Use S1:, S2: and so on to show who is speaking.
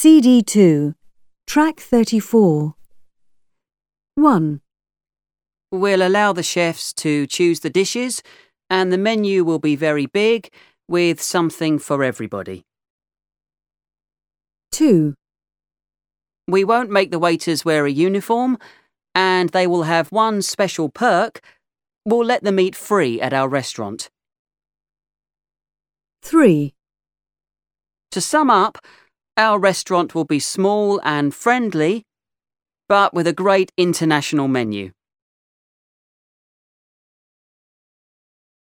S1: CD2, Track 34. 1.
S2: We'll allow the chefs to choose the dishes, and the menu will be very big, with something for everybody.
S1: 2.
S2: We won't make the waiters wear a uniform, and they will have one special perk. We'll let them eat free at our restaurant.
S1: 3.
S2: To sum up, our restaurant will be small and friendly, but with a great international menu.